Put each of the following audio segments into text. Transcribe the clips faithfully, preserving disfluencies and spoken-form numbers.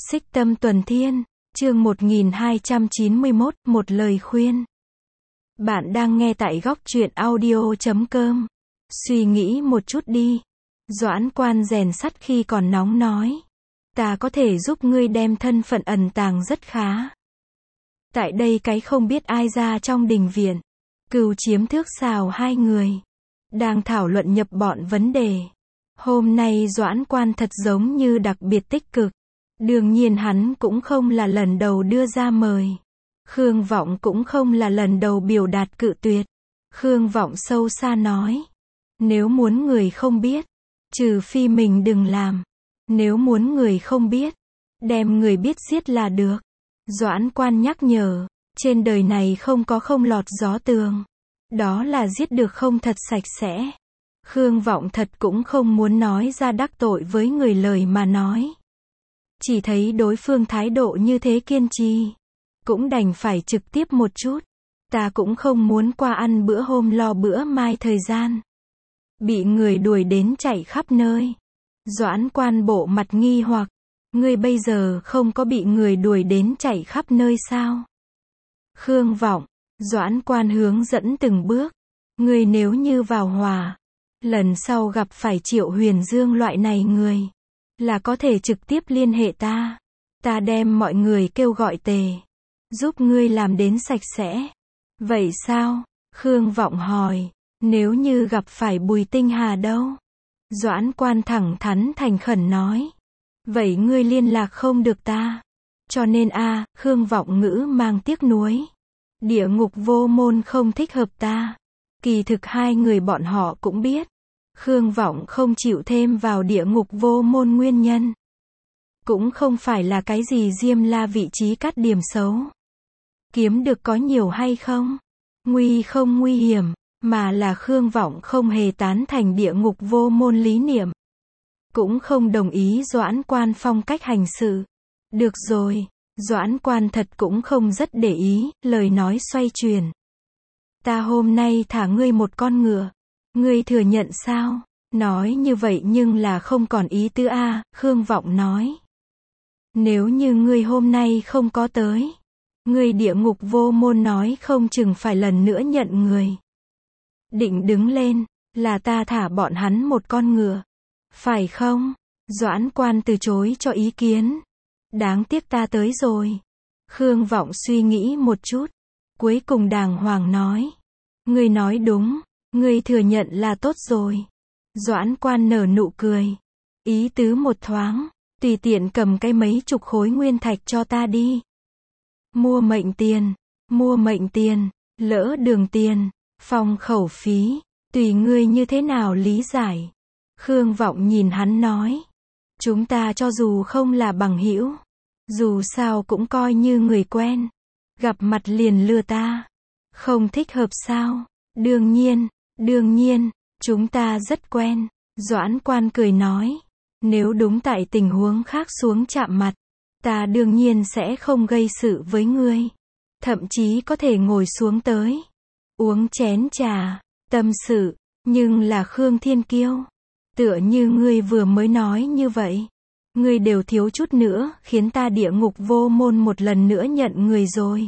Xích Tâm Tuần Thiên, chương một nghìn hai trăm chín mươi mốt, một lời khuyên. Bạn đang nghe tại góc truyện audio chấm com. Suy nghĩ một chút đi. Doãn Quan rèn sắt khi còn nóng nói. Ta có thể giúp ngươi đem thân phận ẩn tàng rất khá. Tại đây cái không biết ai ra trong đình viện. Cừu Chiếm Thước Sào hai người đang thảo luận nhập bọn vấn đề. Hôm nay Doãn Quan thật giống như đặc biệt tích cực. Đương nhiên hắn cũng không là lần đầu đưa ra mời. Khương Vọng cũng không là lần đầu biểu đạt cự tuyệt. Khương Vọng sâu xa nói. Nếu muốn người không biết, trừ phi mình đừng làm. Nếu muốn người không biết, đem người biết giết là được. Doãn Quan nhắc nhở, trên đời này không có không lọt gió tường. Đó là giết được không thật sạch sẽ. Khương Vọng thật cũng không muốn nói ra đắc tội với người lời mà nói. Chỉ thấy đối phương thái độ như thế kiên trì. Cũng đành phải trực tiếp một chút. Ta cũng không muốn qua ăn bữa hôm lo bữa mai thời gian. Bị người đuổi đến chạy khắp nơi. Doãn Quan bộ mặt nghi hoặc. Ngươi bây giờ không có bị người đuổi đến chạy khắp nơi sao? Khương Vọng. Doãn Quan hướng dẫn từng bước. Ngươi nếu như vào hòa. Lần sau gặp phải Triệu Huyền Dương loại này người. Là có thể trực tiếp liên hệ ta. Ta đem mọi người kêu gọi tề. Giúp ngươi làm đến sạch sẽ. Vậy sao? Khương Vọng hỏi. Nếu như gặp phải Bùi Tinh Hà đâu? Doãn Quan thẳng thắn thành khẩn nói. Vậy ngươi liên lạc không được ta. Cho nên a Khương Vọng ngữ mang tiếc nuối. Địa ngục vô môn không thích hợp ta. Kỳ thực hai người bọn họ cũng biết. Khương Vọng không chịu thêm vào địa ngục vô môn nguyên nhân. Cũng không phải là cái gì Diêm La vị trí cắt điểm xấu. Kiếm được có nhiều hay không? Nguy không nguy hiểm. Mà là Khương Vọng không hề tán thành địa ngục vô môn lý niệm. Cũng không đồng ý Doãn Quan phong cách hành sự. Được rồi. Doãn Quan thật cũng không rất để ý. Lời nói xoay chuyển. Ta hôm nay thả ngươi một con ngựa. Ngươi thừa nhận sao? Nói như vậy nhưng là không còn ý tứ a, Khương Vọng nói. Nếu như ngươi hôm nay không có tới, ngươi địa ngục vô môn nói không chừng phải lần nữa nhận người. Định đứng lên, là ta thả bọn hắn một con ngựa. Phải không? Doãn Quan từ chối cho ý kiến. Đáng tiếc ta tới rồi. Khương Vọng suy nghĩ một chút. Cuối cùng đàng hoàng nói. Ngươi nói đúng. Ngươi thừa nhận là tốt rồi. Doãn Quan nở nụ cười. Ý tứ một thoáng. Tùy tiện cầm cái mấy chục khối nguyên thạch cho ta đi. Mua mệnh tiền. Mua mệnh tiền. Lỡ đường tiền. Phòng khẩu phí. Tùy ngươi như thế nào lý giải. Khương Vọng nhìn hắn nói. Chúng ta cho dù không là bằng hữu. Dù sao cũng coi như người quen. Gặp mặt liền lừa ta. Không thích hợp sao? Đương nhiên. Đương nhiên, chúng ta rất quen. Doãn Quan cười nói. Nếu đúng tại tình huống khác xuống chạm mặt. Ta đương nhiên sẽ không gây sự với ngươi. Thậm chí có thể ngồi xuống tới. Uống chén trà. Tâm sự. Nhưng là Khương Thiên Kiêu. Tựa như ngươi vừa mới nói như vậy. Ngươi đều thiếu chút nữa khiến ta địa ngục vô môn một lần nữa nhận người rồi.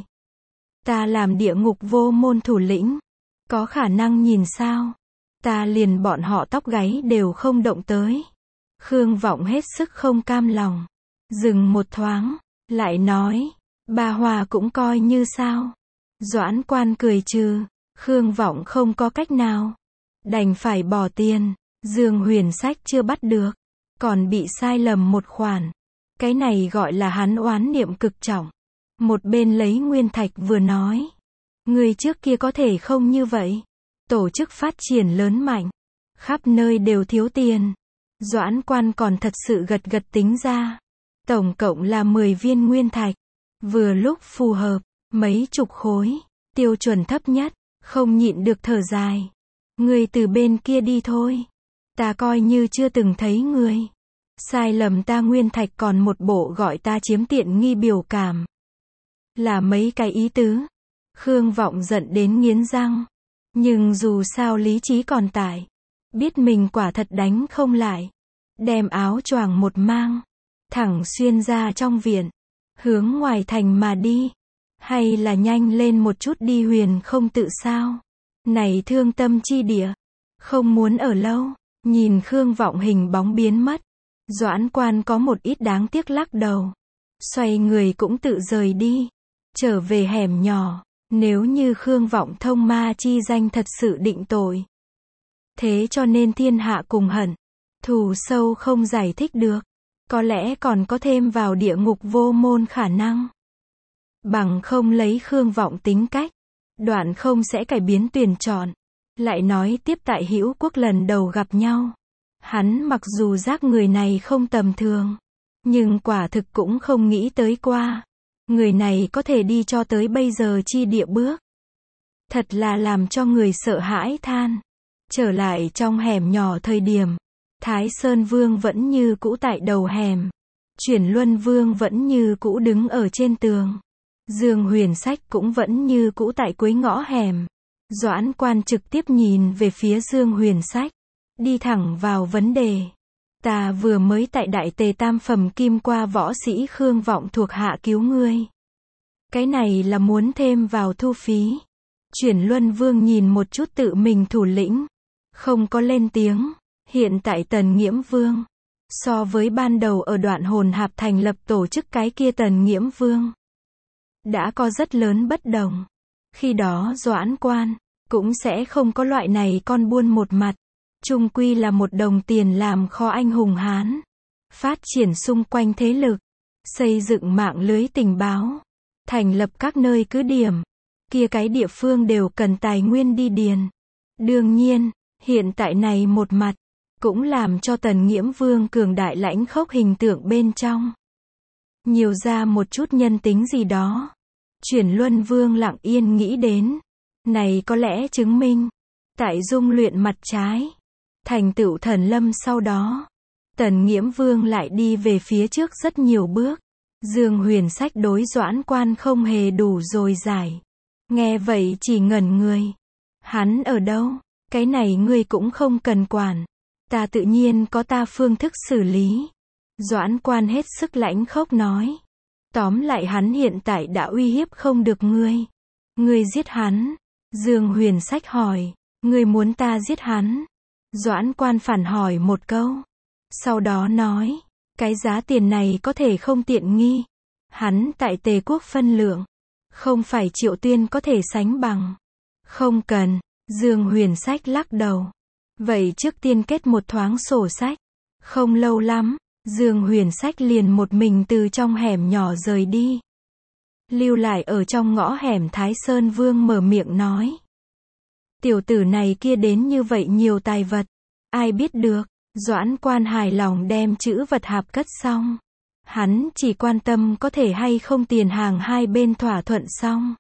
Ta làm địa ngục vô môn thủ lĩnh. Có khả năng nhìn sao? Ta liền bọn họ tóc gáy đều không động tới. Khương Vọng hết sức không cam lòng. Dừng một thoáng. Lại nói. Bà Hòa cũng coi như sao? Doãn Quan cười trừ. Khương Vọng không có cách nào. Đành phải bỏ tiền. Dương Huyền Sách chưa bắt được. Còn bị sai lầm một khoản. Cái này gọi là hắn oán niệm cực trọng. Một bên lấy nguyên thạch vừa nói. Người trước kia có thể không như vậy. Tổ chức phát triển lớn mạnh. Khắp nơi đều thiếu tiền. Doãn Quan còn thật sự gật gật tính ra. Tổng cộng là mười viên nguyên thạch. Vừa lúc phù hợp. Mấy chục khối. Tiêu chuẩn thấp nhất. Không nhịn được thở dài. Người từ bên kia đi thôi. Ta coi như chưa từng thấy người. Sai lầm ta nguyên thạch còn một bộ gọi ta chiếm tiện nghi biểu cảm. Là mấy cái ý tứ. Khương Vọng giận đến nghiến răng. Nhưng dù sao lý trí còn tại. Biết mình quả thật đánh không lại. Đem áo choàng một mang. thẳng xuyên ra trong viện, hướng ngoài thành mà đi, hay là nhanh lên một chút đi Huyền không tự sao? Này thương tâm chi địa, không muốn ở lâu. Nhìn Khương Vọng hình bóng biến mất, Doãn Quan có một ít đáng tiếc lắc đầu, xoay người cũng tự rời đi, trở về hẻm nhỏ. Nếu như Khương Vọng thông ma chi danh thật sự định tội, thế cho nên thiên hạ cùng hận, thù sâu không giải thích được, có lẽ còn có thêm vào địa ngục vô môn khả năng. Bằng không lấy Khương Vọng tính cách, đoạn không sẽ cải biến tuyển chọn. Lại nói tiếp tại Hữu Quốc lần đầu gặp nhau, hắn mặc dù giác người này không tầm thường, nhưng quả thực cũng không nghĩ tới qua, người này có thể đi cho tới bây giờ chi địa bước. Thật là làm cho người sợ hãi than. Trở lại trong hẻm nhỏ thời điểm, Thái Sơn Vương vẫn như cũ tại đầu hẻm, Chuyển Luân Vương vẫn như cũ đứng ở trên tường, Dương Huyền Sách cũng vẫn như cũ tại cuối ngõ hẻm. Doãn Quan trực tiếp nhìn về phía Dương Huyền Sách, đi thẳng vào vấn đề. Ta vừa mới tại Đại Tề tam phẩm kim qua võ sĩ Khương Vọng thuộc hạ cứu ngươi. Cái này là muốn thêm vào thu phí. Chuyển Luân Vương nhìn một chút tự mình thủ lĩnh, không có lên tiếng. Hiện tại Tần Nghiễm Vương, so với ban đầu ở Đoạn Hồn Hạp thành lập tổ chức cái kia Tần Nghiễm Vương, đã có rất lớn bất đồng. Khi đó Doãn Quan cũng sẽ không có loại này con buôn một mặt, chung quy là một đồng tiền làm kho anh hùng Hán, phát triển xung quanh thế lực, xây dựng mạng lưới tình báo, thành lập các nơi cứ điểm, kia cái địa phương đều cần tài nguyên đi điền. Đương nhiên, hiện tại này một mặt, cũng làm cho Tần Nghiễm Vương cường đại lãnh khốc hình tượng bên trong nhiều ra một chút nhân tính gì đó. Chuyển Luân Vương lặng yên nghĩ đến, này có lẽ chứng minh, tại dung luyện mặt trái, thành tựu thần lâm sau đó, Tần Nghiễm Vương lại đi về phía trước rất nhiều bước. Dương Huyền Sách đối Doãn Quan không hề đủ rồi giải. Nghe vậy chỉ ngẩn người. Hắn ở đâu? Cái này ngươi cũng không cần quản. Ta tự nhiên có ta phương thức xử lý. Doãn Quan hết sức lãnh khốc nói. Tóm lại hắn hiện tại đã uy hiếp không được ngươi. Ngươi giết hắn. Dương Huyền Sách hỏi. Ngươi muốn ta giết hắn? Doãn Quan phản hỏi một câu. Sau đó nói. Cái giá tiền này có thể không tiện nghi. Hắn tại Tề quốc phân lượng, không phải Triệu Tuyên có thể sánh bằng. Không cần. Dương Huyền Sách lắc đầu. Vậy trước tiên kết một thoáng sổ sách. Không lâu lắm, Dương Huyền Sách liền một mình từ trong hẻm nhỏ rời đi. Lưu lại ở trong ngõ hẻm Thái Sơn Vương mở miệng nói. Tiểu tử này kia đến như vậy nhiều tài vật. Ai biết được. Doãn Quan hài lòng đem chữ vật hạp cất xong. Hắn chỉ quan tâm có thể hay không tiền hàng hai bên thỏa thuận xong.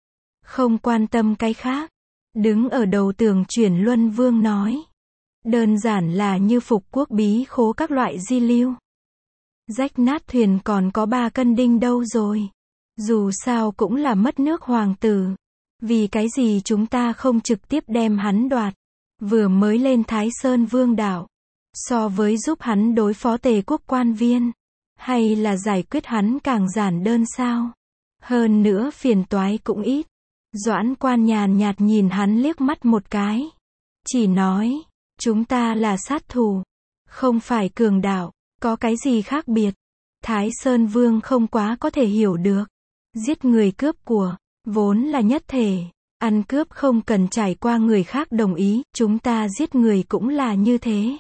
Không quan tâm cái khác. Đứng ở đầu tường Chuyển Luân Vương nói. Đơn giản là như phục quốc bí khố các loại di lưu. Rách nát thuyền còn có ba cân đinh đâu rồi. Dù sao cũng là mất nước hoàng tử. Vì cái gì chúng ta không trực tiếp đem hắn đoạt. Vừa mới lên Thái Sơn Vương đảo. So với giúp hắn đối phó Tề quốc quan viên, hay là giải quyết hắn càng giản đơn sao? Hơn nữa phiền toái cũng ít. Doãn Quan nhàn nhạt nhìn hắn liếc mắt một cái. Chỉ nói, chúng ta là sát thủ, không phải cường đạo, có cái gì khác biệt? Thái Sơn Vương không quá có thể hiểu được. Giết người cướp của, vốn là nhất thể. Ăn cướp không cần trải qua người khác đồng ý, chúng ta giết người cũng là như thế.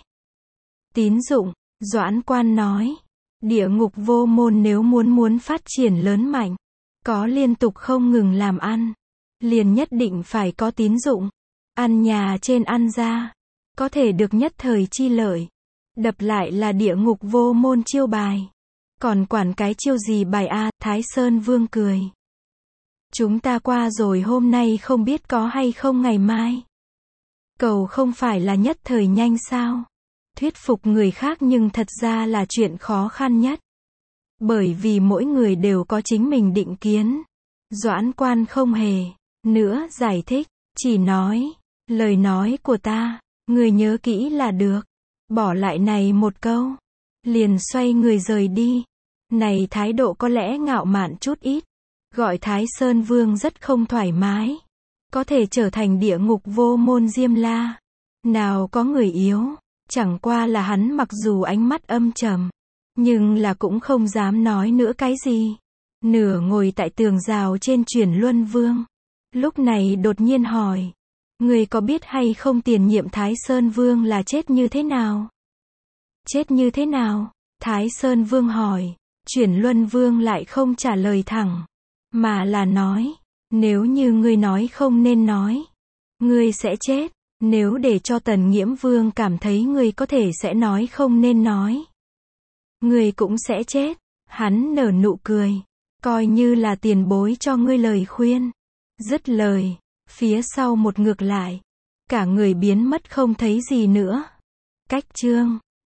Tín dụng, Doãn Quan nói. Địa ngục vô môn nếu muốn muốn phát triển lớn mạnh, có liên tục không ngừng làm ăn, liền nhất định phải có tín dụng. Ăn nhà trên ăn ra, có thể được nhất thời chi lợi. Đập lại là địa ngục vô môn chiêu bài. Còn quản cái chiêu gì bài a? Thái Sơn Vương cười. Chúng ta qua rồi hôm nay không biết có hay không ngày mai. Cầu không phải là nhất thời nhanh sao? Thuyết phục người khác nhưng thật ra là chuyện khó khăn nhất. Bởi vì mỗi người đều có chính mình định kiến. Doãn Quan không hề nữa giải thích, chỉ nói, lời nói của ta, người nhớ kỹ là được. Bỏ lại này một câu, liền xoay người rời đi. Này thái độ có lẽ ngạo mạn chút ít, gọi Thái Sơn Vương rất không thoải mái. Có thể trở thành địa ngục vô môn Diêm La. Nào có người yếu, chẳng qua là hắn mặc dù ánh mắt âm trầm, nhưng là cũng không dám nói nữa cái gì. Nửa ngồi tại tường rào trên Chuyển Luân Vương. Lúc này đột nhiên hỏi, người có biết hay không tiền nhiệm Thái Sơn Vương là chết như thế nào? Chết như thế nào? Thái Sơn Vương hỏi. Chuyển Luân Vương lại không trả lời thẳng, mà là nói, nếu như ngươi nói không nên nói, ngươi sẽ chết. Nếu để cho Tần Nghiễm Vương cảm thấy ngươi có thể sẽ nói không nên nói, ngươi cũng sẽ chết. Hắn nở nụ cười, coi như là tiền bối cho ngươi lời khuyên. Dứt lời, phía sau một ngược lại, cả người biến mất không thấy gì nữa. Cách chương